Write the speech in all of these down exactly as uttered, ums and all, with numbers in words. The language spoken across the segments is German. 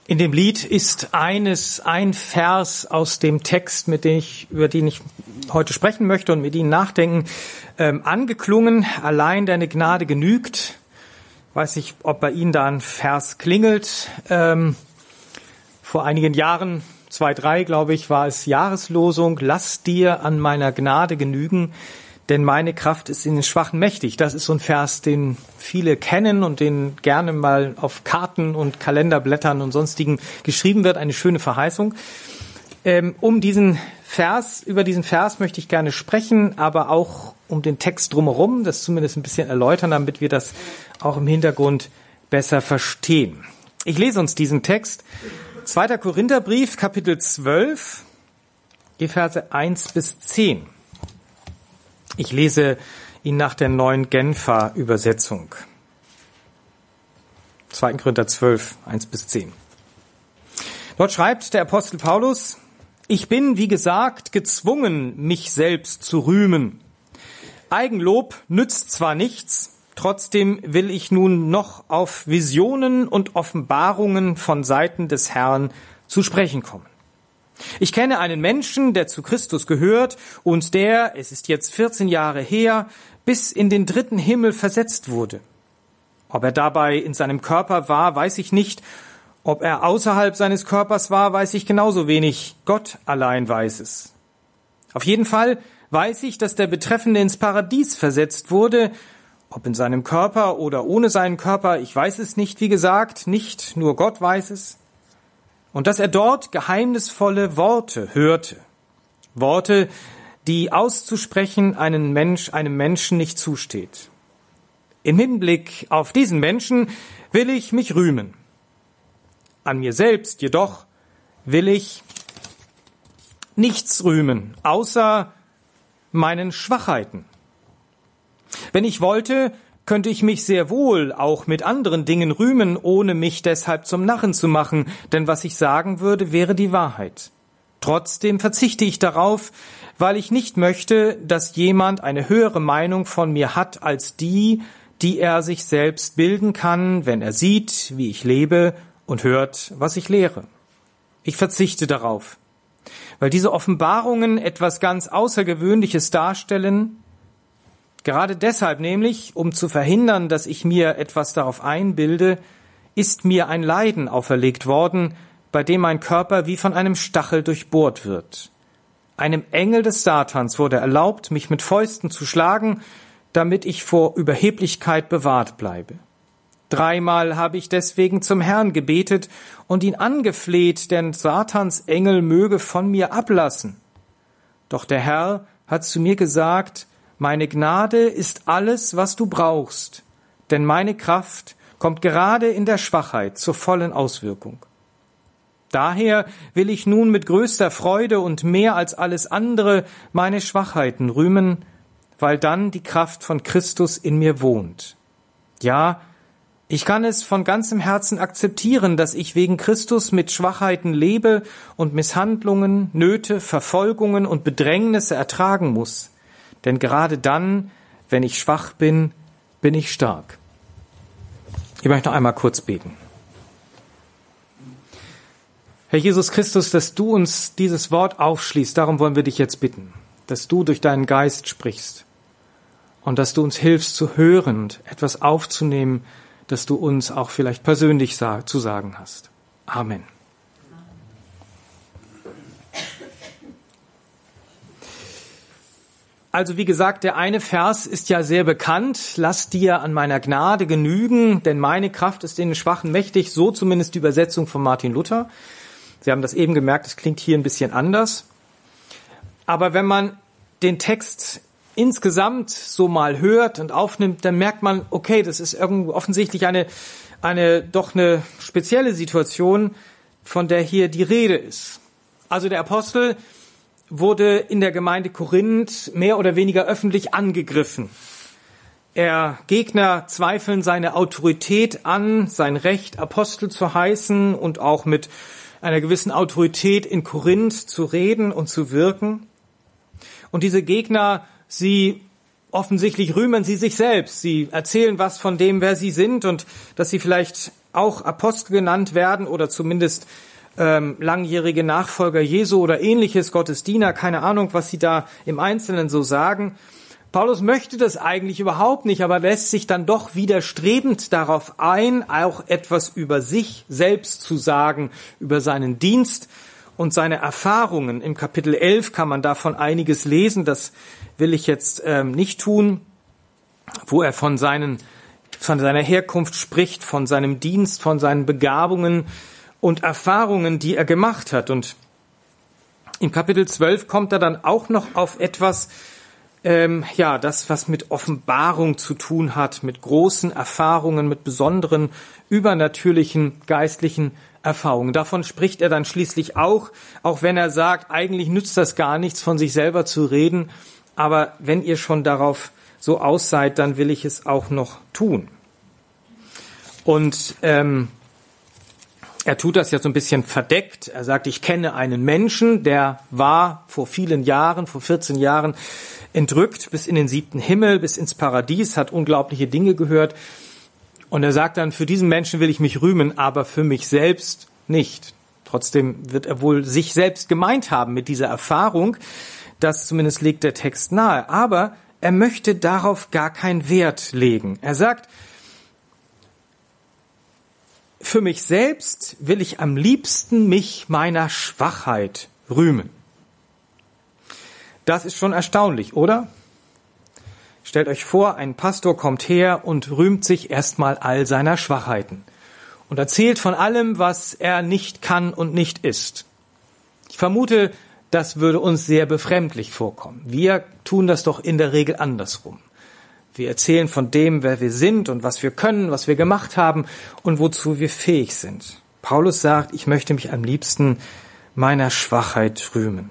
In dem Lied ist eines, ein Vers aus dem Text, mit dem ich, über den ich heute sprechen möchte und mit Ihnen nachdenken, ähm, angeklungen. Allein deine Gnade genügt. Ich weiß nicht, ob bei Ihnen da ein Vers klingelt. Ähm, vor einigen Jahren, zwei, drei, glaube ich, war es Jahreslosung. Lass dir an meiner Gnade genügen, denn meine Kraft ist in den Schwachen mächtig. Das ist so ein Vers, den viele kennen und den gerne mal auf Karten und Kalenderblättern und sonstigen geschrieben wird. Eine schöne Verheißung. Ähm, um diesen Vers, über diesen Vers möchte ich gerne sprechen, aber auch um den Text drumherum, das zumindest ein bisschen erläutern, damit wir das auch im Hintergrund besser verstehen. Ich lese uns diesen Text. zweiter Korintherbrief, Kapitel zwölf, die Verse eins bis zehn. Ich lese ihn nach der neuen Genfer Übersetzung. zweiter Korinther zwölf, eins bis zehn. Dort schreibt der Apostel Paulus: Ich bin, wie gesagt, gezwungen, mich selbst zu rühmen. Eigenlob nützt zwar nichts, trotzdem will ich nun noch auf Visionen und Offenbarungen von Seiten des Herrn zu sprechen kommen. Ich kenne einen Menschen, der zu Christus gehört und der, es ist jetzt vierzehn Jahre her, bis in den dritten Himmel versetzt wurde. Ob er dabei in seinem Körper war, weiß ich nicht. Ob er außerhalb seines Körpers war, weiß ich genauso wenig. Gott allein weiß es. Auf jeden Fall weiß ich, dass der Betreffende ins Paradies versetzt wurde. Ob in seinem Körper oder ohne seinen Körper, ich weiß es nicht, wie gesagt, nicht nur Gott weiß es. Und dass er dort geheimnisvolle Worte hörte. Worte, die auszusprechen einen Mensch, einem Menschen nicht zusteht. Im Hinblick auf diesen Menschen will ich mich rühmen. An mir selbst jedoch will ich nichts rühmen, außer meinen Schwachheiten. Wenn ich wollte, könnte ich mich sehr wohl auch mit anderen Dingen rühmen, ohne mich deshalb zum Narren zu machen, denn was ich sagen würde, wäre die Wahrheit. Trotzdem verzichte ich darauf, weil ich nicht möchte, dass jemand eine höhere Meinung von mir hat als die, die er sich selbst bilden kann, wenn er sieht, wie ich lebe und hört, was ich lehre. Ich verzichte darauf, weil diese Offenbarungen etwas ganz Außergewöhnliches darstellen. Gerade deshalb nämlich, um zu verhindern, dass ich mir etwas darauf einbilde, ist mir ein Leiden auferlegt worden, bei dem mein Körper wie von einem Stachel durchbohrt wird. Einem Engel des Satans wurde erlaubt, mich mit Fäusten zu schlagen, damit ich vor Überheblichkeit bewahrt bleibe. Dreimal habe ich deswegen zum Herrn gebetet und ihn angefleht, denn Satans Engel möge von mir ablassen. Doch der Herr hat zu mir gesagt: Meine Gnade ist alles, was du brauchst, denn meine Kraft kommt gerade in der Schwachheit zur vollen Auswirkung. Daher will ich nun mit größter Freude und mehr als alles andere meine Schwachheiten rühmen, weil dann die Kraft von Christus in mir wohnt. Ja, ich kann es von ganzem Herzen akzeptieren, dass ich wegen Christus mit Schwachheiten lebe und Misshandlungen, Nöte, Verfolgungen und Bedrängnisse ertragen muss. Denn gerade dann, wenn ich schwach bin, bin ich stark. Ich möchte noch einmal kurz beten. Herr Jesus Christus, dass du uns dieses Wort aufschließt, darum wollen wir dich jetzt bitten, dass du durch deinen Geist sprichst und dass du uns hilfst zu hören und etwas aufzunehmen, das du uns auch vielleicht persönlich zu sagen hast. Amen. Also wie gesagt, der eine Vers ist ja sehr bekannt. Lass dir an meiner Gnade genügen, denn meine Kraft ist in den Schwachen mächtig. So zumindest die Übersetzung von Martin Luther. Sie haben das eben gemerkt, es klingt hier ein bisschen anders. Aber wenn man den Text insgesamt so mal hört und aufnimmt, dann merkt man, okay, das ist irgendwie offensichtlich eine, eine doch eine spezielle Situation, von der hier die Rede ist. Also der Apostel wurde in der Gemeinde Korinth mehr oder weniger öffentlich angegriffen. Er Gegner zweifeln seine Autorität an, sein Recht, Apostel zu heißen und auch mit einer gewissen Autorität in Korinth zu reden und zu wirken. Und diese Gegner, sie offensichtlich rühmen sie sich selbst. Sie erzählen was von dem, wer sie sind und dass sie vielleicht auch Apostel genannt werden oder zumindest ähm, langjährige Nachfolger Jesu oder ähnliches, Gottesdiener, keine Ahnung, was sie da im Einzelnen so sagen. Paulus möchte das eigentlich überhaupt nicht, aber lässt sich dann doch widerstrebend darauf ein, auch etwas über sich selbst zu sagen, über seinen Dienst und seine Erfahrungen. Im Kapitel elf kann man davon einiges lesen, das will ich jetzt ähm, nicht tun, wo er von seinen, von seiner Herkunft spricht, von seinem Dienst, von seinen Begabungen und Erfahrungen, die er gemacht hat. Und im Kapitel zwölf kommt er dann auch noch auf etwas, ähm, ja, das, was mit Offenbarung zu tun hat, mit großen Erfahrungen, mit besonderen, übernatürlichen, geistlichen Erfahrungen. Davon spricht er dann schließlich auch, auch wenn er sagt, eigentlich nützt das gar nichts, von sich selber zu reden, aber wenn ihr schon darauf so aus seid, dann will ich es auch noch tun. Und ähm, er tut das ja so ein bisschen verdeckt. Er sagt, ich kenne einen Menschen, der war vor vielen Jahren, vor vierzehn Jahren, entrückt bis in den siebten Himmel, bis ins Paradies, hat unglaubliche Dinge gehört. Und er sagt dann, für diesen Menschen will ich mich rühmen, aber für mich selbst nicht. Trotzdem wird er wohl sich selbst gemeint haben mit dieser Erfahrung. Das zumindest legt der Text nahe. Aber er möchte darauf gar keinen Wert legen. Er sagt, für mich selbst will ich am liebsten mich meiner Schwachheit rühmen. Das ist schon erstaunlich, oder? Stellt euch vor, ein Pastor kommt her und rühmt sich erstmal all seiner Schwachheiten und erzählt von allem, was er nicht kann und nicht ist. Ich vermute, das würde uns sehr befremdlich vorkommen. Wir tun das doch in der Regel andersrum. Wir erzählen von dem, wer wir sind und was wir können, was wir gemacht haben und wozu wir fähig sind. Paulus sagt, ich möchte mich am liebsten meiner Schwachheit rühmen.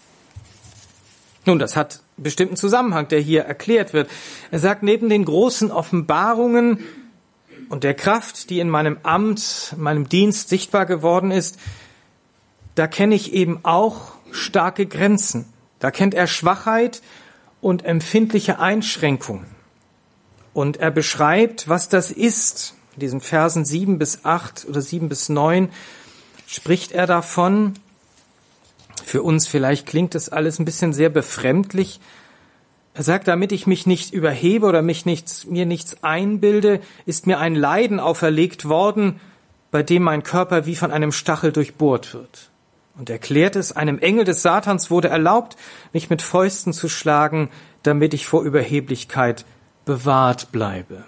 Nun, das hat einen bestimmten Zusammenhang, der hier erklärt wird. Er sagt, neben den großen Offenbarungen und der Kraft, die in meinem Amt, in meinem Dienst sichtbar geworden ist, da kenne ich eben auch starke Grenzen. Da kennt er Schwachheit und empfindliche Einschränkungen. Und er beschreibt, was das ist. In diesen Versen sieben bis acht oder sieben bis neun spricht er davon. Für uns vielleicht klingt das alles ein bisschen sehr befremdlich. Er sagt, damit ich mich nicht überhebe oder mich nichts, mir nichts einbilde, ist mir ein Leiden auferlegt worden, bei dem mein Körper wie von einem Stachel durchbohrt wird. Und erklärt es, einem Engel des Satans wurde erlaubt, mich mit Fäusten zu schlagen, damit ich vor Überheblichkeit bewahrt bleibe.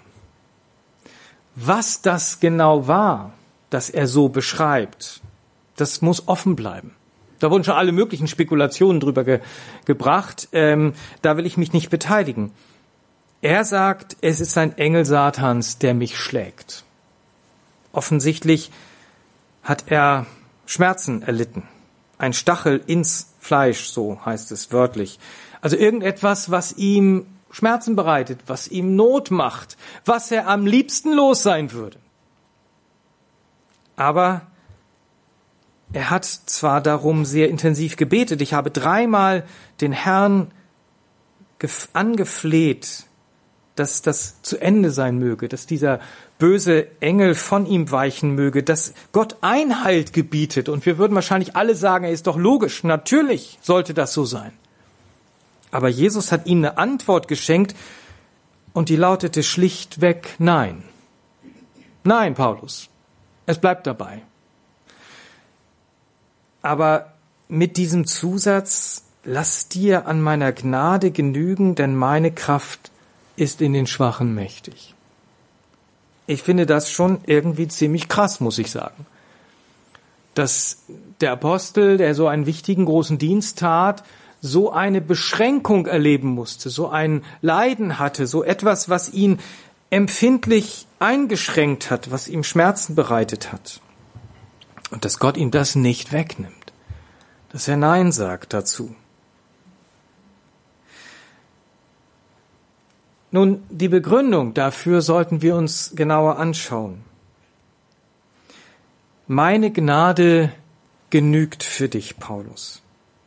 Was das genau war, das er so beschreibt, das muss offen bleiben. Da wurden schon alle möglichen Spekulationen drüber ge- gebracht. Ähm, da will ich mich nicht beteiligen. Er sagt, es ist ein Engel Satans, der mich schlägt. Offensichtlich hat er Schmerzen erlitten. Ein Stachel ins Fleisch, so heißt es wörtlich. Also irgendetwas, was ihm Schmerzen bereitet, was ihm Not macht, was er am liebsten los sein würde. Aber er hat zwar darum sehr intensiv gebetet, ich habe dreimal den Herrn angefleht, dass das zu Ende sein möge, dass dieser böse Engel von ihm weichen möge, dass Gott Einhalt gebietet. Und wir würden wahrscheinlich alle sagen, er ist doch logisch, natürlich sollte das so sein. Aber Jesus hat ihm eine Antwort geschenkt und die lautete schlichtweg Nein. Nein, Paulus, es bleibt dabei. Aber mit diesem Zusatz, lass dir an meiner Gnade genügen, denn meine Kraft ist in den Schwachen mächtig. Ich finde das schon irgendwie ziemlich krass, muss ich sagen. Dass der Apostel, der so einen wichtigen großen Dienst tat, so eine Beschränkung erleben musste, so ein Leiden hatte, so etwas, was ihn empfindlich eingeschränkt hat, was ihm Schmerzen bereitet hat. Und dass Gott ihm das nicht wegnimmt, dass er Nein sagt dazu. Nun, die Begründung dafür sollten wir uns genauer anschauen. Meine Gnade genügt für dich, Paulus.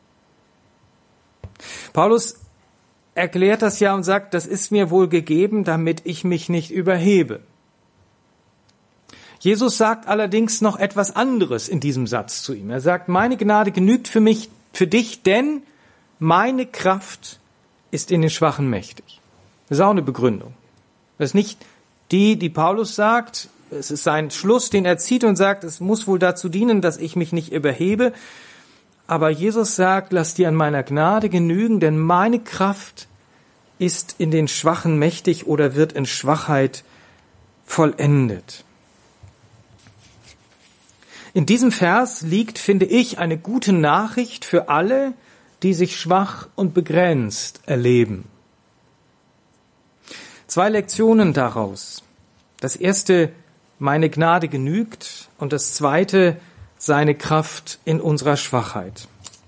Paulus erklärt das ja und sagt, das ist mir wohl gegeben, damit ich mich nicht überhebe. Jesus sagt allerdings noch etwas anderes in diesem Satz zu ihm. Er sagt, meine Gnade genügt für mich, für dich, denn meine Kraft ist in den Schwachen mächtig. Das ist auch eine Begründung. Das ist nicht die, die Paulus sagt. Es ist sein Schluss, den er zieht und sagt, es muss wohl dazu dienen, dass ich mich nicht überhebe. Aber Jesus sagt, lass dir an meiner Gnade genügen, denn meine Kraft ist in den Schwachen mächtig oder wird in Schwachheit vollendet. In diesem Vers liegt, finde ich, eine gute Nachricht für alle, die sich schwach und begrenzt erleben. Zwei Lektionen daraus. Das erste, meine Gnade genügt, und das zweite, seine Kraft in unserer Schwachheit.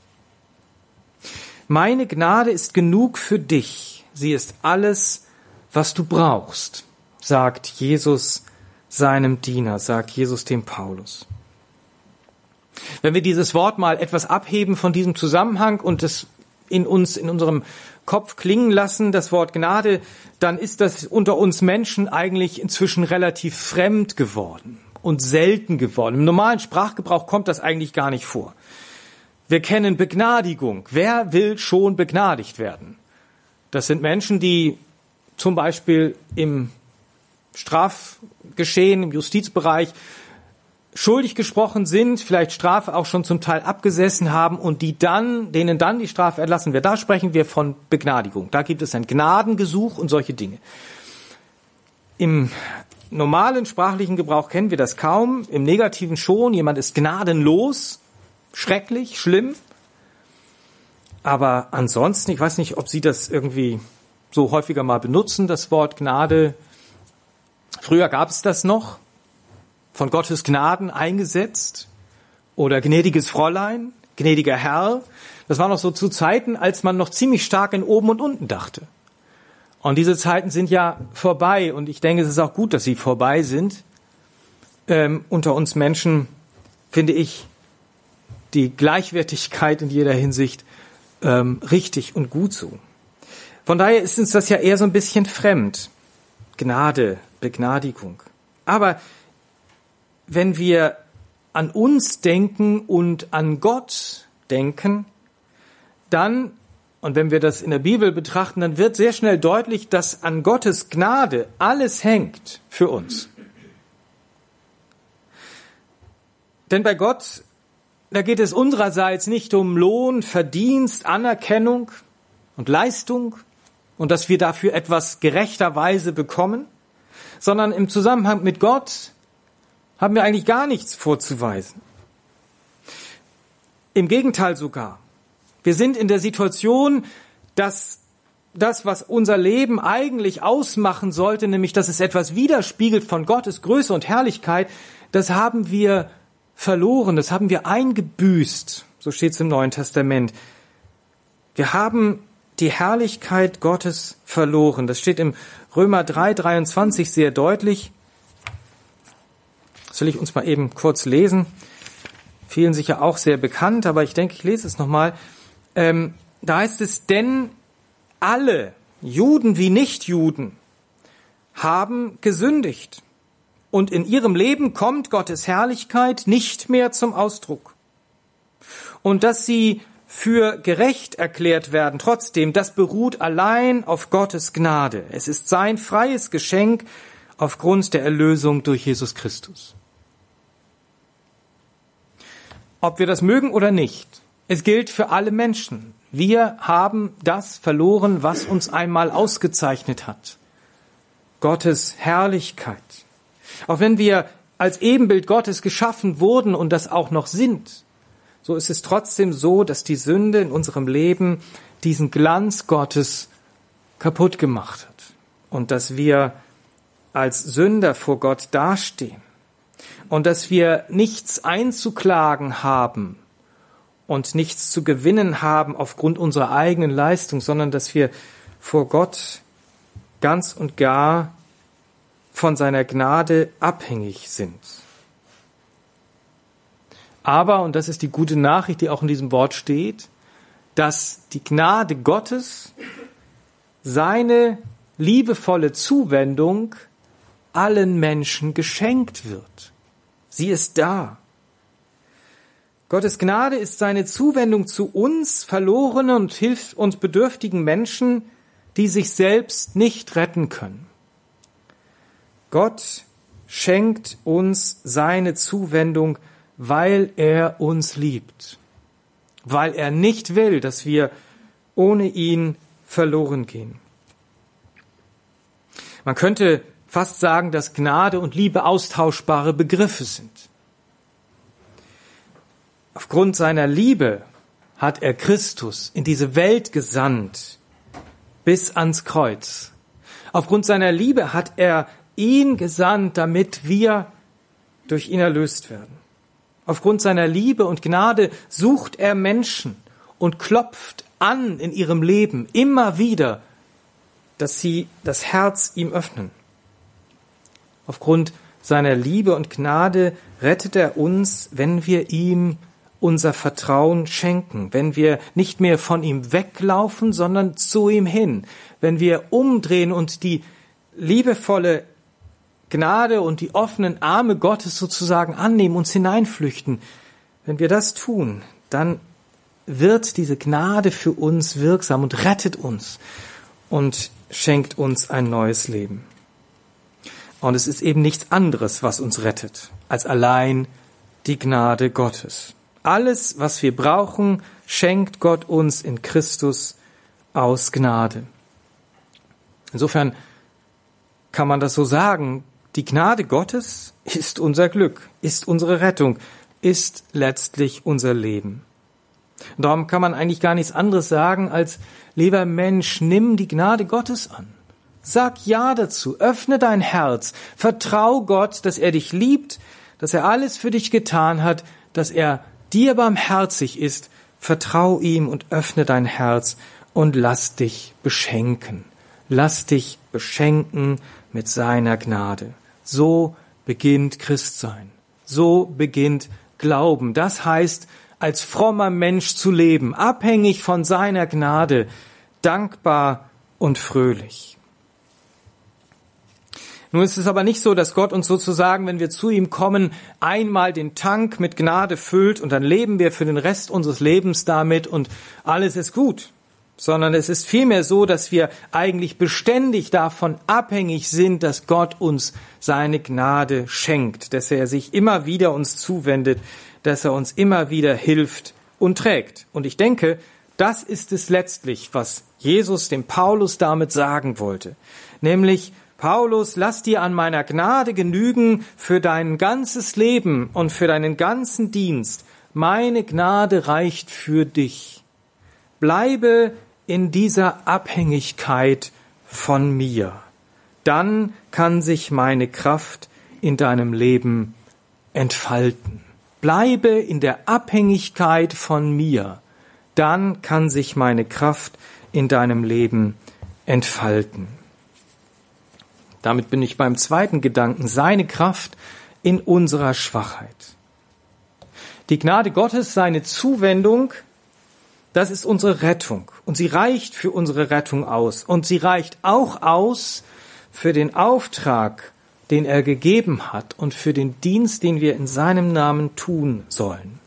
Meine Gnade ist genug für dich. Sie ist alles, was du brauchst, sagt Jesus seinem Diener, sagt Jesus dem Paulus. Wenn wir dieses Wort mal etwas abheben von diesem Zusammenhang und es in uns, in unserem Kopf klingen lassen, das Wort Gnade, dann ist das unter uns Menschen eigentlich inzwischen relativ fremd geworden und selten geworden. Im normalen Sprachgebrauch kommt das eigentlich gar nicht vor. Wir kennen Begnadigung. Wer will schon begnadigt werden? Das sind Menschen, die zum Beispiel im Strafgeschehen, im Justizbereich schuldig gesprochen sind, vielleicht Strafe auch schon zum Teil abgesessen haben und die dann, denen dann die Strafe erlassen wird. Da sprechen wir von Begnadigung. Da gibt es ein Gnadengesuch und solche Dinge. Im normalen sprachlichen Gebrauch kennen wir das kaum, im Negativen schon. Jemand ist gnadenlos, schrecklich, schlimm. Aber ansonsten, ich weiß nicht, ob Sie das irgendwie so häufiger mal benutzen, das Wort Gnade. Früher gab es das noch. Von Gottes Gnaden eingesetzt oder gnädiges Fräulein, gnädiger Herr. Das war noch so zu Zeiten, als man noch ziemlich stark in oben und unten dachte. Und diese Zeiten sind ja vorbei und ich denke, es ist auch gut, dass sie vorbei sind. Ähm, unter uns Menschen finde ich die Gleichwertigkeit in jeder Hinsicht ähm, richtig und gut so. Von daher ist uns das ja eher so ein bisschen fremd. Gnade, Begnadigung. Aber wenn wir an uns denken und an Gott denken, dann, und wenn wir das in der Bibel betrachten, dann wird sehr schnell deutlich, dass an Gottes Gnade alles hängt für uns. Denn bei Gott, da geht es unsererseits nicht um Lohn, Verdienst, Anerkennung und Leistung und dass wir dafür etwas gerechterweise bekommen, sondern im Zusammenhang mit Gott haben wir eigentlich gar nichts vorzuweisen. Im Gegenteil sogar. Wir sind in der Situation, dass das, was unser Leben eigentlich ausmachen sollte, nämlich dass es etwas widerspiegelt von Gottes Größe und Herrlichkeit, das haben wir verloren, das haben wir eingebüßt. So steht es im Neuen Testament. Wir haben die Herrlichkeit Gottes verloren. Das steht im Römer drei, dreiundzwanzig sehr deutlich. Das will ich uns mal eben kurz lesen. Vielen sicher auch sehr bekannt, aber ich denke, ich lese es nochmal. Ähm, da heißt es, denn alle, Juden wie Nichtjuden, haben gesündigt. Und in ihrem Leben kommt Gottes Herrlichkeit nicht mehr zum Ausdruck. Und dass sie für gerecht erklärt werden, trotzdem, das beruht allein auf Gottes Gnade. Es ist sein freies Geschenk aufgrund der Erlösung durch Jesus Christus. Ob wir das mögen oder nicht, es gilt für alle Menschen. Wir haben das verloren, was uns einmal ausgezeichnet hat. Gottes Herrlichkeit. Auch wenn wir als Ebenbild Gottes geschaffen wurden und das auch noch sind, so ist es trotzdem so, dass die Sünde in unserem Leben diesen Glanz Gottes kaputt gemacht hat. Und dass wir als Sünder vor Gott dastehen. Und dass wir nichts einzuklagen haben und nichts zu gewinnen haben aufgrund unserer eigenen Leistung, sondern dass wir vor Gott ganz und gar von seiner Gnade abhängig sind. Aber, und das ist die gute Nachricht, die auch in diesem Wort steht, dass die Gnade Gottes, seine liebevolle Zuwendung allen Menschen geschenkt wird. Sie ist da. Gottes Gnade ist seine Zuwendung zu uns, verlorenen und hilf- und bedürftigen Menschen, die sich selbst nicht retten können. Gott schenkt uns seine Zuwendung, weil er uns liebt, weil er nicht will, dass wir ohne ihn verloren gehen. Man könnte fast sagen, dass Gnade und Liebe austauschbare Begriffe sind. Aufgrund seiner Liebe hat er Christus in diese Welt gesandt, bis ans Kreuz. Aufgrund seiner Liebe hat er ihn gesandt, damit wir durch ihn erlöst werden. Aufgrund seiner Liebe und Gnade sucht er Menschen und klopft an in ihrem Leben immer wieder, dass sie das Herz ihm öffnen. Aufgrund seiner Liebe und Gnade rettet er uns, wenn wir ihm unser Vertrauen schenken, wenn wir nicht mehr von ihm weglaufen, sondern zu ihm hin, wenn wir umdrehen und die liebevolle Gnade und die offenen Arme Gottes sozusagen annehmen, uns hineinflüchten. Wenn wir das tun, dann wird diese Gnade für uns wirksam und rettet uns und schenkt uns ein neues Leben. Und es ist eben nichts anderes, was uns rettet, als allein die Gnade Gottes. Alles, was wir brauchen, schenkt Gott uns in Christus aus Gnade. Insofern kann man das so sagen, die Gnade Gottes ist unser Glück, ist unsere Rettung, ist letztlich unser Leben. Und darum kann man eigentlich gar nichts anderes sagen als, lieber Mensch, nimm die Gnade Gottes an. Sag Ja dazu, öffne dein Herz, vertrau Gott, dass er dich liebt, dass er alles für dich getan hat, dass er dir barmherzig ist. Vertrau ihm und öffne dein Herz und lass dich beschenken. Lass dich beschenken mit seiner Gnade. So beginnt Christsein. So beginnt Glauben. Das heißt, als frommer Mensch zu leben, abhängig von seiner Gnade, dankbar und fröhlich. Nun ist es aber nicht so, dass Gott uns sozusagen, wenn wir zu ihm kommen, einmal den Tank mit Gnade füllt und dann leben wir für den Rest unseres Lebens damit und alles ist gut. Sondern es ist vielmehr so, dass wir eigentlich beständig davon abhängig sind, dass Gott uns seine Gnade schenkt, dass er sich immer wieder uns zuwendet, dass er uns immer wieder hilft und trägt. Und ich denke, das ist es letztlich, was Jesus dem Paulus damit sagen wollte. Nämlich, Paulus, lass dir an meiner Gnade genügen für dein ganzes Leben und für deinen ganzen Dienst. Meine Gnade reicht für dich. Bleibe in dieser Abhängigkeit von mir. Dann kann sich meine Kraft in deinem Leben entfalten. Bleibe in der Abhängigkeit von mir. Dann kann sich meine Kraft in deinem Leben entfalten. Damit bin ich beim zweiten Gedanken, seine Kraft in unserer Schwachheit. Die Gnade Gottes, seine Zuwendung, das ist unsere Rettung. Und sie reicht für unsere Rettung aus. Und sie reicht auch aus für den Auftrag, den er gegeben hat und für den Dienst, den wir in seinem Namen tun sollen.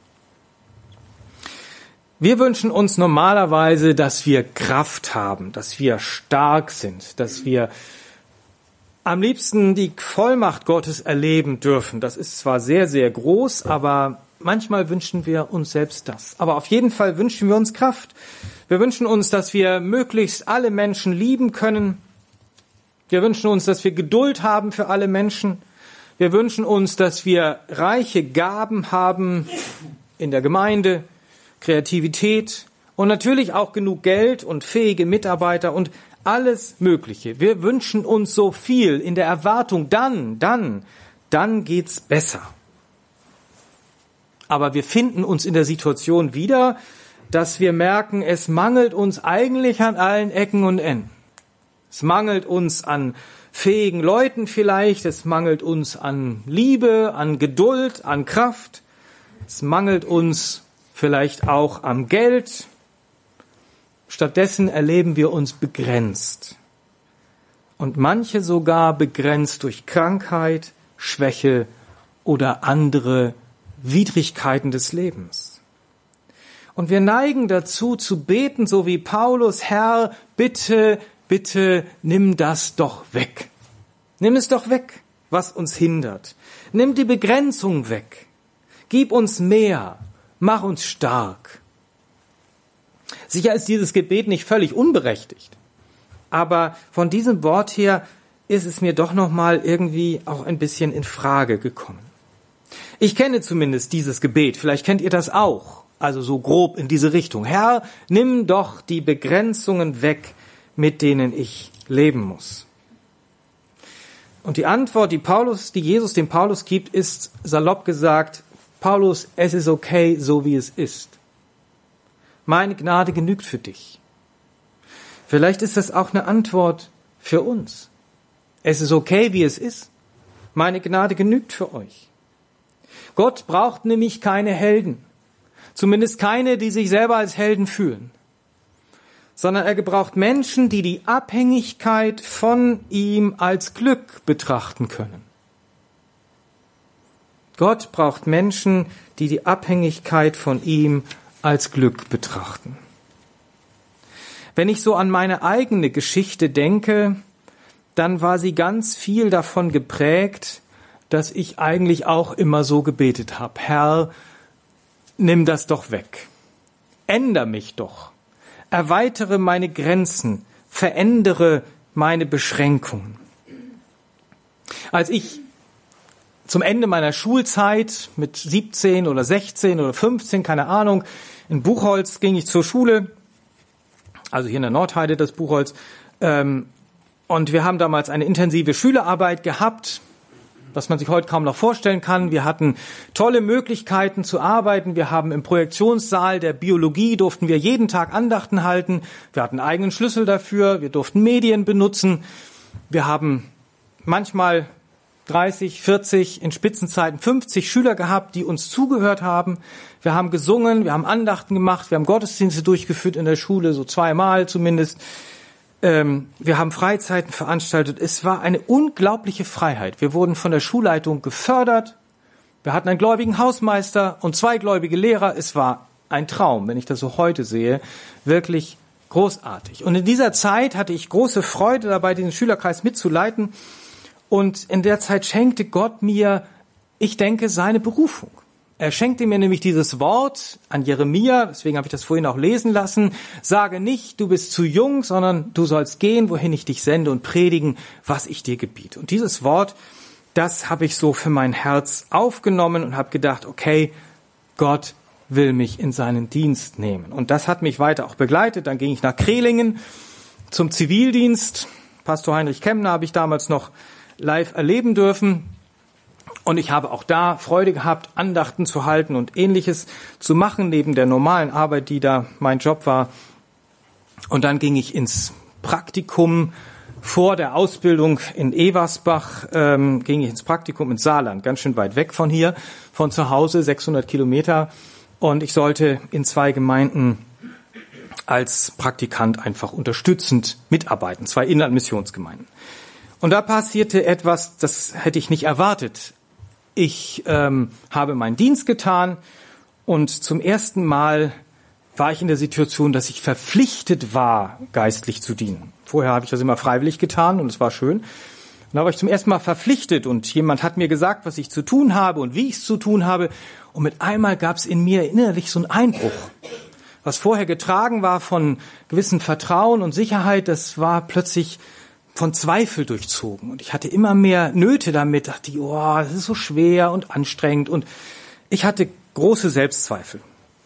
Wir wünschen uns normalerweise, dass wir Kraft haben, dass wir stark sind, dass wir am liebsten die Vollmacht Gottes erleben dürfen. Das ist zwar sehr, sehr groß, aber manchmal wünschen wir uns selbst das. Aber auf jeden Fall wünschen wir uns Kraft. Wir wünschen uns, dass wir möglichst alle Menschen lieben können. Wir wünschen uns, dass wir Geduld haben für alle Menschen. Wir wünschen uns, dass wir reiche Gaben haben in der Gemeinde, Kreativität und natürlich auch genug Geld und fähige Mitarbeiter und alles Mögliche. Wir wünschen uns so viel in der Erwartung, dann, dann, dann geht's besser. Aber wir finden uns in der Situation wieder, dass wir merken, es mangelt uns eigentlich an allen Ecken und Enden. Es mangelt uns an fähigen Leuten vielleicht, es mangelt uns an Liebe, an Geduld, an Kraft. Es mangelt uns vielleicht auch am Geld. Stattdessen erleben wir uns begrenzt. Und manche sogar begrenzt durch Krankheit, Schwäche oder andere Widrigkeiten des Lebens. Und wir neigen dazu zu beten, so wie Paulus: Herr, bitte, bitte nimm das doch weg. Nimm es doch weg, was uns hindert. Nimm die Begrenzung weg. Gib uns mehr. Mach uns stark. Sicher ist dieses Gebet nicht völlig unberechtigt. Aber von diesem Wort her ist es mir doch nochmal irgendwie auch ein bisschen in Frage gekommen. Ich kenne zumindest dieses Gebet. Vielleicht kennt ihr das auch. Also so grob in diese Richtung. Herr, nimm doch die Begrenzungen weg, mit denen ich leben muss. Und die Antwort, die Paulus, die Jesus dem Paulus gibt, ist salopp gesagt: Paulus, es ist okay, so wie es ist. Meine Gnade genügt für dich. Vielleicht ist das auch eine Antwort für uns. Es ist okay, wie es ist. Meine Gnade genügt für euch. Gott braucht nämlich keine Helden. Zumindest keine, die sich selber als Helden fühlen. Sondern er gebraucht Menschen, die die Abhängigkeit von ihm als Glück betrachten können. Gott braucht Menschen, die die Abhängigkeit von ihm als Glück betrachten. Wenn ich so an meine eigene Geschichte denke, dann war sie ganz viel davon geprägt, dass ich eigentlich auch immer so gebetet habe: Herr, nimm das doch weg. Änder mich doch. Erweitere meine Grenzen. Verändere meine Beschränkungen. Als ich zum Ende meiner Schulzeit mit siebzehn oder sechzehn oder fünfzehn, keine Ahnung, in Buchholz ging ich zur Schule, also hier in der Nordheide das Buchholz, ähm, und wir haben damals eine intensive Schülerarbeit gehabt, was man sich heute kaum noch vorstellen kann. Wir hatten tolle Möglichkeiten zu arbeiten. Wir haben im Projektionssaal der Biologie durften wir jeden Tag Andachten halten. Wir hatten einen eigenen Schlüssel dafür. Wir durften Medien benutzen. Wir haben manchmal dreißig, vierzig, in Spitzenzeiten fünfzig Schüler gehabt, die uns zugehört haben. Wir haben gesungen, wir haben Andachten gemacht, wir haben Gottesdienste durchgeführt in der Schule, so zweimal zumindest. Ähm, wir haben Freizeiten veranstaltet. Es war eine unglaubliche Freiheit. Wir wurden von der Schulleitung gefördert. Wir hatten einen gläubigen Hausmeister und zwei gläubige Lehrer. Es war ein Traum, wenn ich das so heute sehe, wirklich großartig. Und in dieser Zeit hatte ich große Freude dabei, diesen Schülerkreis mitzuleiten. Und in der Zeit schenkte Gott mir, ich denke, seine Berufung. Er schenkte mir nämlich dieses Wort an Jeremia, deswegen habe ich das vorhin auch lesen lassen: Sage nicht, du bist zu jung, sondern du sollst gehen, wohin ich dich sende, und predigen, was ich dir gebiete. Und dieses Wort, das habe ich so für mein Herz aufgenommen und habe gedacht, okay, Gott will mich in seinen Dienst nehmen. Und das hat mich weiter auch begleitet. Dann ging ich nach Krehlingen zum Zivildienst. Pastor Heinrich Kemner habe ich damals noch live erleben dürfen. Und ich habe auch da Freude gehabt, Andachten zu halten und Ähnliches zu machen, neben der normalen Arbeit, die da mein Job war. Und dann ging ich ins Praktikum vor der Ausbildung in Eversbach, ähm, ging ich ins Praktikum ins Saarland, ganz schön weit weg von hier, von zu Hause, sechshundert Kilometer. Und ich sollte in zwei Gemeinden als Praktikant einfach unterstützend mitarbeiten, zwei Inlandmissionsgemeinden. Und da passierte etwas, das hätte ich nicht erwartet. Ich ähm, habe meinen Dienst getan und zum ersten Mal war ich in der Situation, dass ich verpflichtet war, geistlich zu dienen. Vorher habe ich das immer freiwillig getan und es war schön. Und da war ich zum ersten Mal verpflichtet und jemand hat mir gesagt, was ich zu tun habe und wie ich es zu tun habe. Und mit einmal gab es in mir innerlich so einen Einbruch. Was vorher getragen war von gewissem Vertrauen und Sicherheit, das war plötzlich von Zweifel durchzogen. Und ich hatte immer mehr Nöte damit, dachte ich, oh, das ist so schwer und anstrengend. Und ich hatte große Selbstzweifel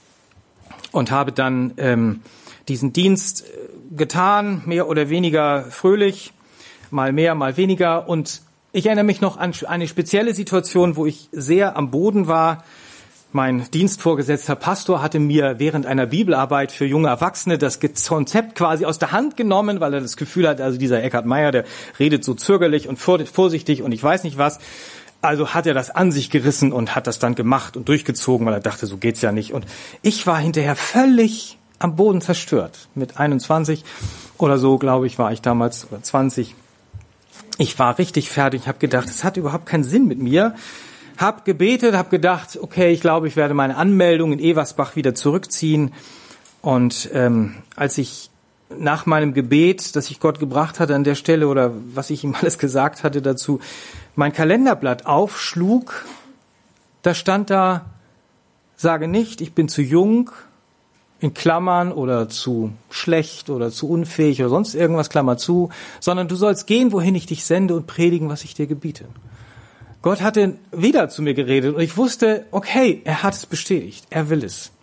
und habe dann ähm, diesen Dienst getan, mehr oder weniger fröhlich, mal mehr, mal weniger. Und ich erinnere mich noch an eine spezielle Situation, wo ich sehr am Boden war. Mein dienstvorgesetzter Pastor hatte mir während einer Bibelarbeit für junge Erwachsene das Konzept quasi aus der Hand genommen, weil er das Gefühl hat, also dieser Eckhard Meyer, der redet so zögerlich und vorsichtig und ich weiß nicht was. Also hat er das an sich gerissen und hat das dann gemacht und durchgezogen, weil er dachte, so geht's ja nicht. Und ich war hinterher völlig am Boden zerstört. Mit einundzwanzig oder so, glaube ich, war ich damals, oder zwanzig. Ich war richtig fertig. Ich habe gedacht, es hat überhaupt keinen Sinn mit mir. hab gebetet, hab gedacht, okay, ich glaube, ich werde meine Anmeldung in Eversbach wieder zurückziehen. Und ähm, als ich nach meinem Gebet, das ich Gott gebracht hatte an der Stelle oder was ich ihm alles gesagt hatte dazu, mein Kalenderblatt aufschlug, da stand da, sage nicht, ich bin zu jung, in Klammern oder zu schlecht oder zu unfähig oder sonst irgendwas, Klammer zu, sondern du sollst gehen, wohin ich dich sende und predigen, was ich dir gebiete. Gott hatte wieder zu mir geredet und ich wusste, okay, er hat es bestätigt, er will es.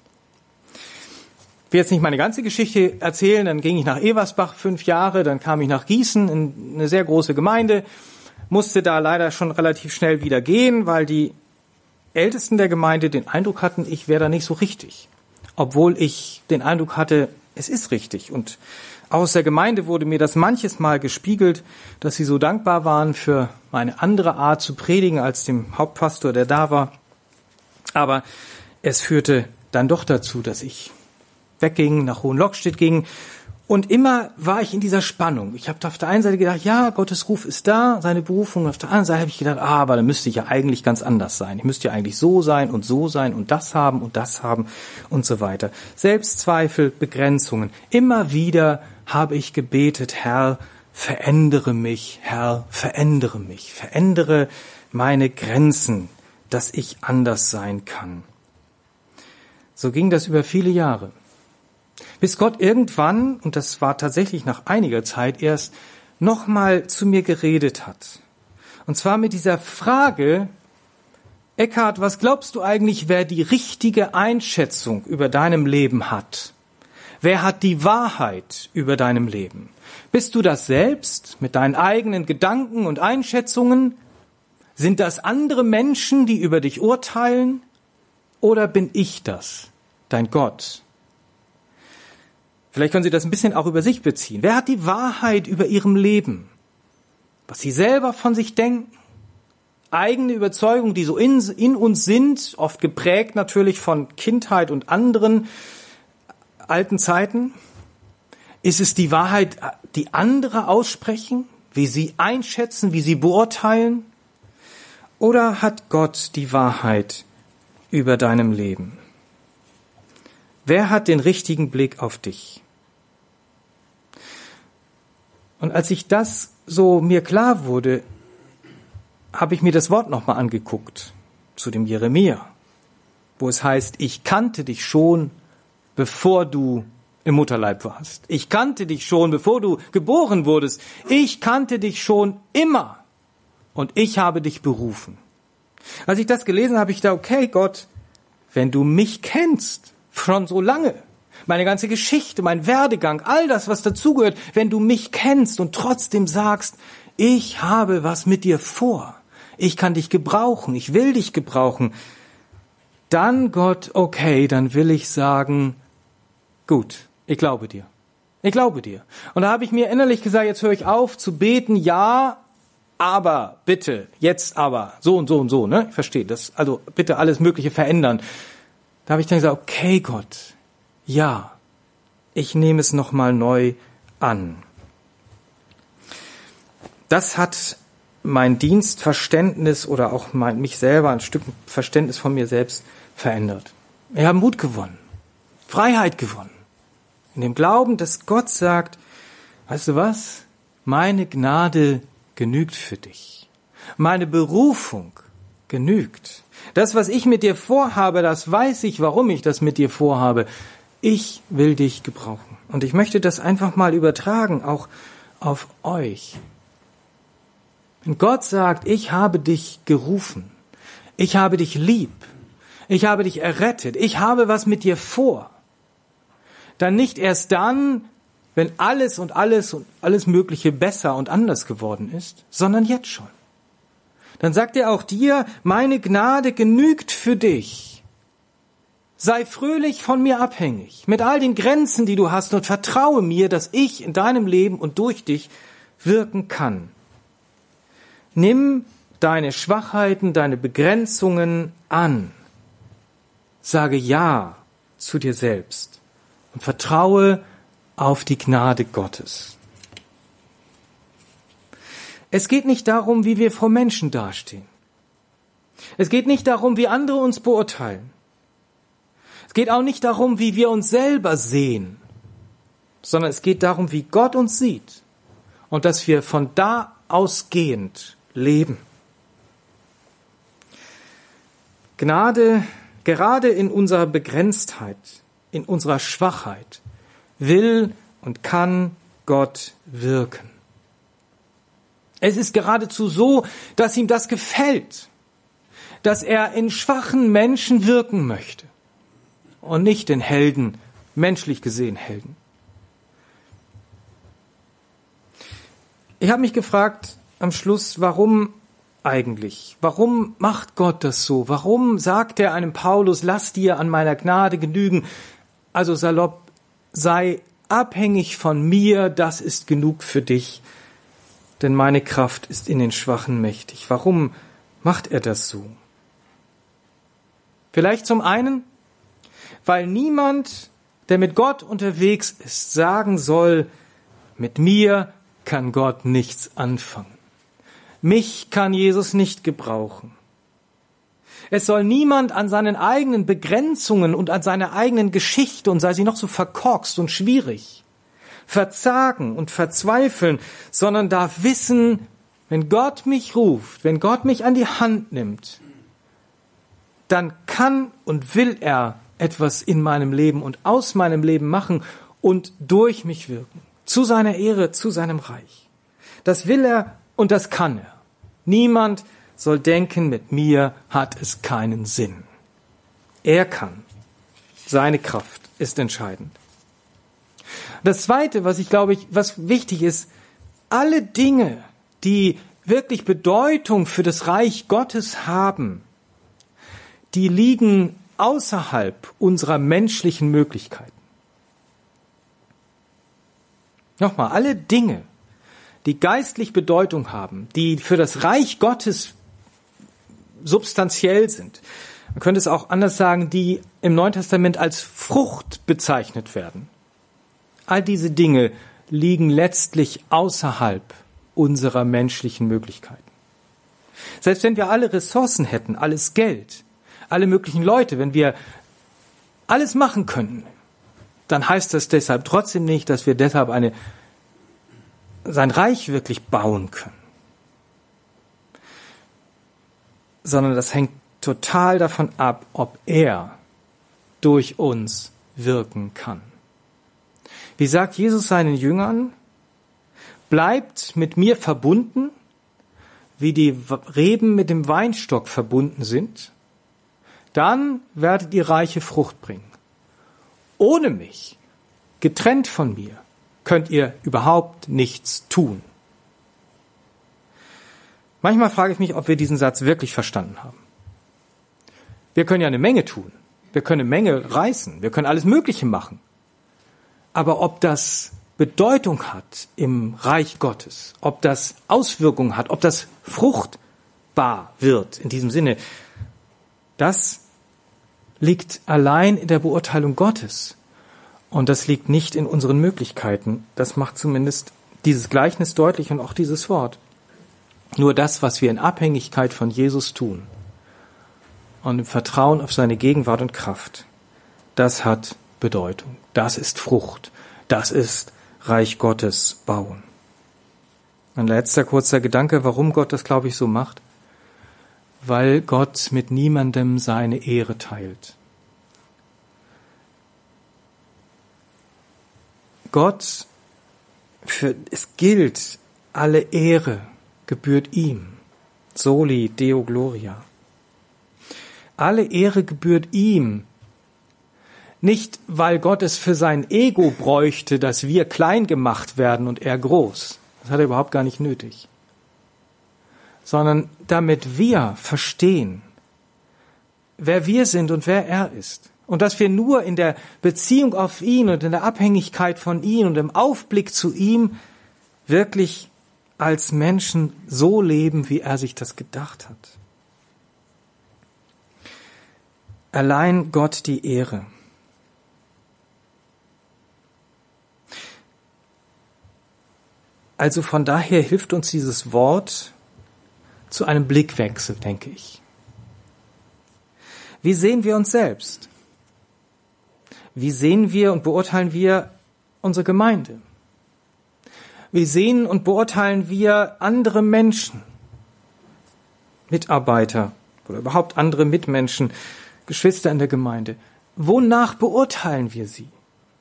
Ich will jetzt nicht meine ganze Geschichte erzählen, dann ging ich nach Eversbach fünf Jahre, dann kam ich nach Gießen in eine sehr große Gemeinde, musste da leider schon relativ schnell wieder gehen, weil die Ältesten der Gemeinde den Eindruck hatten, ich wäre da nicht so richtig. Obwohl ich den Eindruck hatte, es ist richtig. Und aus der Gemeinde wurde mir das manches Mal gespiegelt, dass sie so dankbar waren für meine andere Art zu predigen als dem Hauptpastor, der da war. Aber es führte dann doch dazu, dass ich wegging, nach Hohenlockstedt ging. Und immer war ich in dieser Spannung. Ich habe auf der einen Seite gedacht, ja, Gottes Ruf ist da, seine Berufung. Auf der anderen Seite habe ich gedacht, ah, aber dann müsste ich ja eigentlich ganz anders sein. Ich müsste ja eigentlich so sein und so sein und das haben und das haben und so weiter. Selbstzweifel, Begrenzungen. Immer wieder habe ich gebetet, Herr, verändere mich, Herr, verändere mich, verändere meine Grenzen, dass ich anders sein kann. So ging das über viele Jahre. Bis Gott irgendwann, und das war tatsächlich nach einiger Zeit erst, nochmal zu mir geredet hat. Und zwar mit dieser Frage, Eckhard, was glaubst du eigentlich, wer die richtige Einschätzung über deinem Leben hat? Wer hat die Wahrheit über deinem Leben? Bist du das selbst mit deinen eigenen Gedanken und Einschätzungen? Sind das andere Menschen, die über dich urteilen? Oder bin ich das, dein Gott? Vielleicht können Sie das ein bisschen auch über sich beziehen. Wer hat die Wahrheit über Ihrem Leben? Was Sie selber von sich denken? Eigene Überzeugungen, die so in, in uns sind, oft geprägt natürlich von Kindheit und anderen alten Zeiten? Ist es die Wahrheit, die andere aussprechen, wie sie einschätzen, wie sie beurteilen? Oder hat Gott die Wahrheit über deinem Leben? Wer hat den richtigen Blick auf dich? Und als ich das so mir klar wurde, habe ich mir das Wort nochmal angeguckt zu dem Jeremia, wo es heißt, ich kannte dich schon, bevor du im Mutterleib warst. Ich kannte dich schon, bevor du geboren wurdest. Ich kannte dich schon immer und ich habe dich berufen. Als ich das gelesen habe, habe ich gedacht, okay, Gott, wenn du mich kennst, schon so lange, meine ganze Geschichte, mein Werdegang, all das, was dazugehört, wenn du mich kennst und trotzdem sagst, ich habe was mit dir vor, ich kann dich gebrauchen, ich will dich gebrauchen, dann Gott, okay, dann will ich sagen, gut, ich glaube dir, ich glaube dir. Und da habe ich mir innerlich gesagt, jetzt höre ich auf zu beten, ja, aber, bitte, jetzt aber, so und so und so, ne? Ich verstehe das, also bitte alles Mögliche verändern. Da habe ich dann gesagt, okay Gott, ja, ich nehme es nochmal neu an. Das hat mein Dienstverständnis oder auch mein, mich selber, ein Stück Verständnis von mir selbst verändert. Wir haben Mut gewonnen, Freiheit gewonnen. In dem Glauben, dass Gott sagt, weißt du was, meine Gnade genügt für dich. Meine Berufung genügt. Das, was ich mit dir vorhabe, das weiß ich, warum ich das mit dir vorhabe. Ich will dich gebrauchen. Und ich möchte das einfach mal übertragen, auch auf euch. Wenn Gott sagt, ich habe dich gerufen, ich habe dich lieb, ich habe dich errettet, ich habe was mit dir vor, dann nicht erst dann, wenn alles und alles und alles Mögliche besser und anders geworden ist, sondern jetzt schon. Dann sagt er auch dir, meine Gnade genügt für dich. Sei fröhlich von mir abhängig, mit all den Grenzen, die du hast, und vertraue mir, dass ich in deinem Leben und durch dich wirken kann. Nimm deine Schwachheiten, deine Begrenzungen an. Sage Ja zu dir selbst und vertraue auf die Gnade Gottes. Es geht nicht darum, wie wir vor Menschen dastehen. Es geht nicht darum, wie andere uns beurteilen. Es geht auch nicht darum, wie wir uns selber sehen, sondern es geht darum, wie Gott uns sieht und dass wir von da ausgehend leben. Gnade, gerade in unserer Begrenztheit, in unserer Schwachheit, will und kann Gott wirken. Es ist geradezu so, dass ihm das gefällt, dass er in schwachen Menschen wirken möchte und nicht in Helden, menschlich gesehen Helden. Ich habe mich gefragt am Schluss, warum eigentlich? Warum macht Gott das so? Warum sagt er einem Paulus, lass dir an meiner Gnade genügen? Also salopp, sei abhängig von mir, das ist genug für dich, denn meine Kraft ist in den Schwachen mächtig. Warum macht er das so? Vielleicht zum einen, weil niemand, der mit Gott unterwegs ist, sagen soll, mit mir kann Gott nichts anfangen. Mich kann Jesus nicht gebrauchen. Es soll niemand an seinen eigenen Begrenzungen und an seiner eigenen Geschichte, und sei sie noch so verkorkst und schwierig, verzagen und verzweifeln, sondern darf wissen, wenn Gott mich ruft, wenn Gott mich an die Hand nimmt, dann kann und will er etwas in meinem Leben und aus meinem Leben machen und durch mich wirken. Zu seiner Ehre, zu seinem Reich. Das will er und das kann er. Niemand soll denken, mit mir hat es keinen Sinn. Er kann. Seine Kraft ist entscheidend. Das Zweite, was ich glaube, ich, was wichtig ist, alle Dinge, die wirklich Bedeutung für das Reich Gottes haben, die liegen außerhalb unserer menschlichen Möglichkeiten. Nochmal, alle Dinge, die geistlich Bedeutung haben, die für das Reich Gottes substanziell sind, man könnte es auch anders sagen, die im Neuen Testament als Frucht bezeichnet werden. All diese Dinge liegen letztlich außerhalb unserer menschlichen Möglichkeiten. Selbst wenn wir alle Ressourcen hätten, alles Geld, alle möglichen Leute, wenn wir alles machen könnten, dann heißt das deshalb trotzdem nicht, dass wir deshalb eine, sein Reich wirklich bauen können. Sondern das hängt total davon ab, ob er durch uns wirken kann. Wie sagt Jesus seinen Jüngern? Bleibt mit mir verbunden, wie die Reben mit dem Weinstock verbunden sind, dann werdet ihr reiche Frucht bringen. Ohne mich, getrennt von mir, könnt ihr überhaupt nichts tun. Manchmal frage ich mich, ob wir diesen Satz wirklich verstanden haben. Wir können ja eine Menge tun. Wir können eine Menge reißen. Wir können alles Mögliche machen. Aber ob das Bedeutung hat im Reich Gottes, ob das Auswirkungen hat, ob das fruchtbar wird in diesem Sinne, das liegt allein in der Beurteilung Gottes. Und das liegt nicht in unseren Möglichkeiten. Das macht zumindest dieses Gleichnis deutlich und auch dieses Wort. Nur das, was wir in Abhängigkeit von Jesus tun und im Vertrauen auf seine Gegenwart und Kraft, das hat Bedeutung. Das ist Frucht. Das ist Reich Gottes bauen. Ein letzter kurzer Gedanke, warum Gott das, glaube ich, so macht. Weil Gott mit niemandem seine Ehre teilt. Gott, für, es gilt, alle Ehre gebührt ihm. Soli Deo Gloria. Alle Ehre gebührt ihm. Nicht, weil Gott es für sein Ego bräuchte, dass wir klein gemacht werden und er groß. Das hat er überhaupt gar nicht nötig. Sondern damit wir verstehen, wer wir sind und wer er ist. Und dass wir nur in der Beziehung auf ihn und in der Abhängigkeit von ihm und im Aufblick zu ihm wirklich als Menschen so leben, wie er sich das gedacht hat. Allein Gott die Ehre. Also von daher hilft uns dieses Wort zu einem Blickwechsel, denke ich. Wie sehen wir uns selbst? Wie sehen wir und beurteilen wir unsere Gemeinde? Wie sehen und beurteilen wir andere Menschen, Mitarbeiter oder überhaupt andere Mitmenschen, Geschwister in der Gemeinde? Wonach beurteilen wir sie?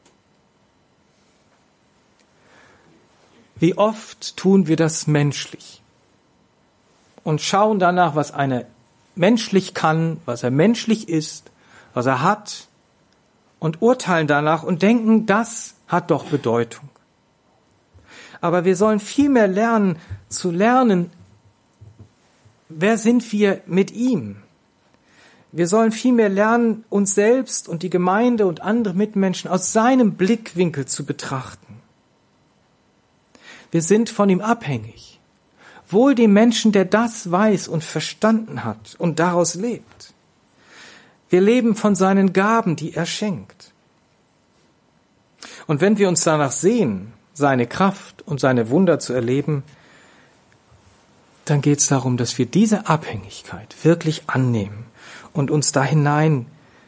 Wie oft tun wir das menschlich und schauen danach, was einer menschlich kann, was er menschlich ist, was er hat, und urteilen danach und denken, das hat doch Bedeutung. Aber wir sollen viel mehr lernen, zu lernen, wer sind wir mit ihm? Wir sollen viel mehr lernen, uns selbst und die Gemeinde und andere Mitmenschen aus seinem Blickwinkel zu betrachten. Wir sind von ihm abhängig. Wohl dem Menschen, der das weiß und verstanden hat und daraus lebt. Wir leben von seinen Gaben, die er schenkt. Und wenn wir uns danach sehen, seine Kraft und seine Wunder zu erleben, dann geht es darum, dass wir diese Abhängigkeit wirklich annehmen und uns da hinein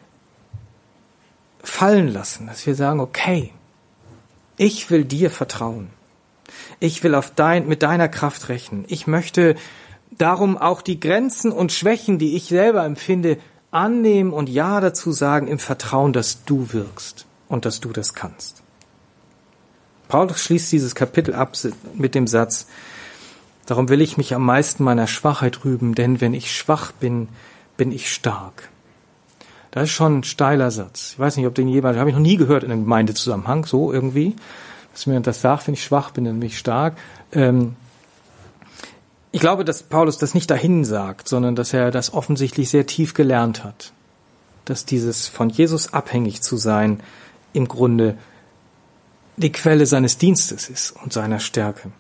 fallen lassen, dass wir sagen, okay, ich will dir vertrauen. Ich will auf dein, mit deiner Kraft rechnen. Ich möchte darum auch die Grenzen und Schwächen, die ich selber empfinde, annehmen und Ja dazu sagen im Vertrauen, dass du wirkst und dass du das kannst. Paulus schließt dieses Kapitel ab mit dem Satz, darum will ich mich am meisten meiner Schwachheit rühmen, denn wenn ich schwach bin, bin ich stark. Das ist schon ein steiler Satz. Ich weiß nicht, ob den jemand, habe ich noch nie gehört in einem Gemeindezusammenhang, so irgendwie, dass mir das sagt, wenn ich schwach bin, dann bin ich stark. Ähm, ich glaube, dass Paulus das nicht dahin sagt, sondern dass er das offensichtlich sehr tief gelernt hat. Dass dieses von Jesus abhängig zu sein im Grunde die Quelle seines Dienstes ist und seiner Stärke.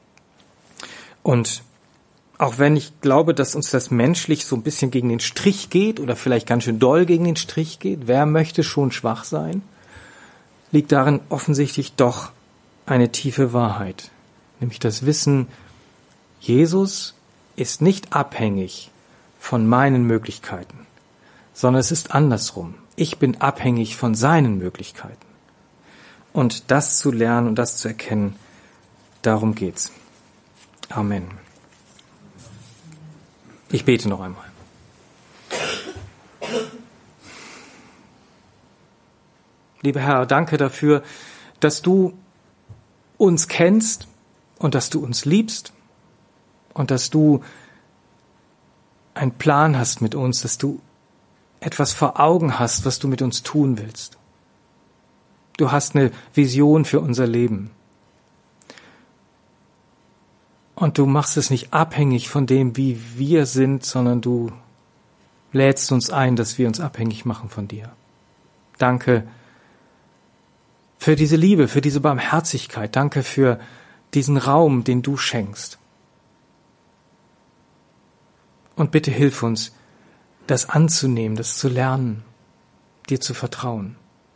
Und auch wenn ich glaube, dass uns das menschlich so ein bisschen gegen den Strich geht oder vielleicht ganz schön doll gegen den Strich geht, wer möchte schon schwach sein, liegt darin offensichtlich doch eine tiefe Wahrheit, nämlich das Wissen, Jesus ist nicht abhängig von meinen Möglichkeiten, sondern es ist andersrum. Ich bin abhängig von seinen Möglichkeiten. Und das zu lernen und das zu erkennen, darum geht's. Amen. Ich bete noch einmal. Lieber Herr, danke dafür, dass du uns kennst und dass du uns liebst und dass du einen Plan hast mit uns, dass du etwas vor Augen hast, was du mit uns tun willst. Du hast eine Vision für unser Leben. Und du machst es nicht abhängig von dem, wie wir sind, sondern du lädst uns ein, dass wir uns abhängig machen von dir. Danke für diese Liebe, für diese Barmherzigkeit. Danke für diesen Raum, den du schenkst. Und bitte hilf uns, das anzunehmen, das zu lernen, dir zu vertrauen.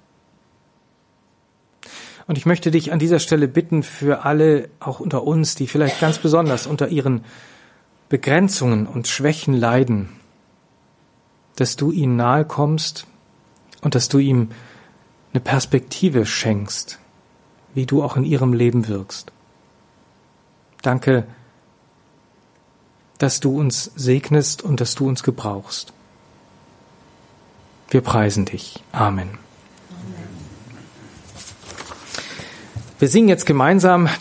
Und ich möchte dich an dieser Stelle bitten für alle, auch unter uns, die vielleicht ganz besonders unter ihren Begrenzungen und Schwächen leiden, dass du ihnen nahe kommst und dass du ihm eine Perspektive schenkst, wie du auch in ihrem Leben wirkst. Danke, dass du uns segnest und dass du uns gebrauchst. Wir preisen dich. Amen. Wir singen jetzt gemeinsam